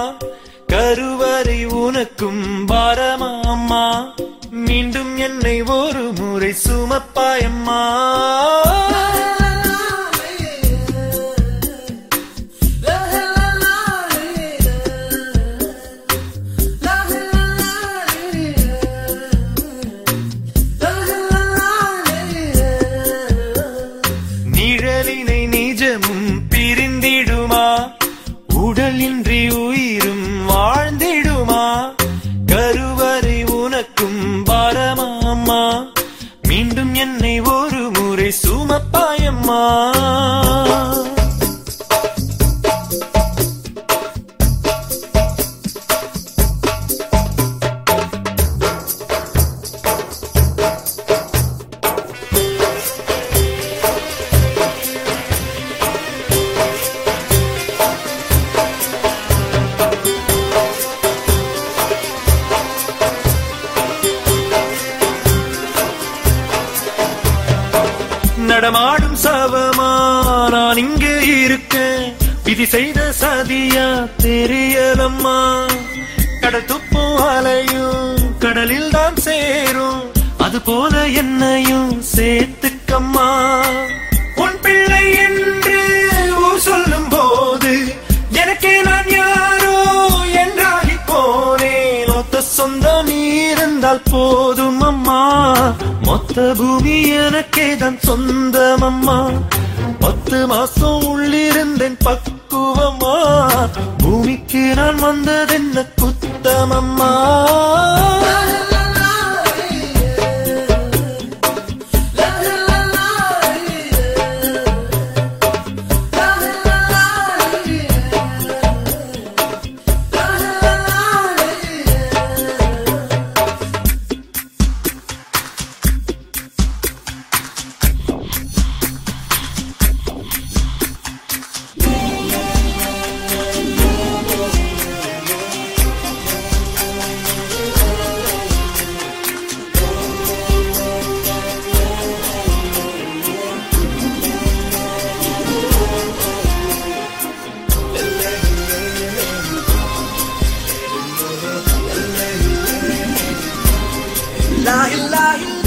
கருவறை உனக்கும் பாரமா அம்மா மீண்டும் என்னை ஒரு முறை சுமப்பாயம்மா நிழலினை நிஜமும் பிரிந்திடுமா உடலின்றி உயிரும் வாழ்ந்திடுமா கருவறை உனக்கும் பாரமா அம்மா மீண்டும் என்னை ஒரு முறை சுமப்பாயம்மா நடமாடும் சவமா நான் இங்கே இருக்கேன் விதி செய்த சதியா தெரியலம்மா கடல் துப்பும் அலையும் கடலில் தான் சேரும் அது போல என்னையும் சேர்த்துக்கம்மா உன் பிள்ளை என்று ஊர் சொல்லும் போது எனக்கே நான் யாரோ என்றாகி போனேன் ஒத்த சொந்தம் நீ இருந்தால் போதும் அம்மா மொத்த பூமி எனக்கே தான் சொந்தம் அம்மா 10 மாசம் உள்ளிருந்தேன் பக்குவமா பூமிக்கு நான் வந்ததென்ன குத்தமம்மா La ilaha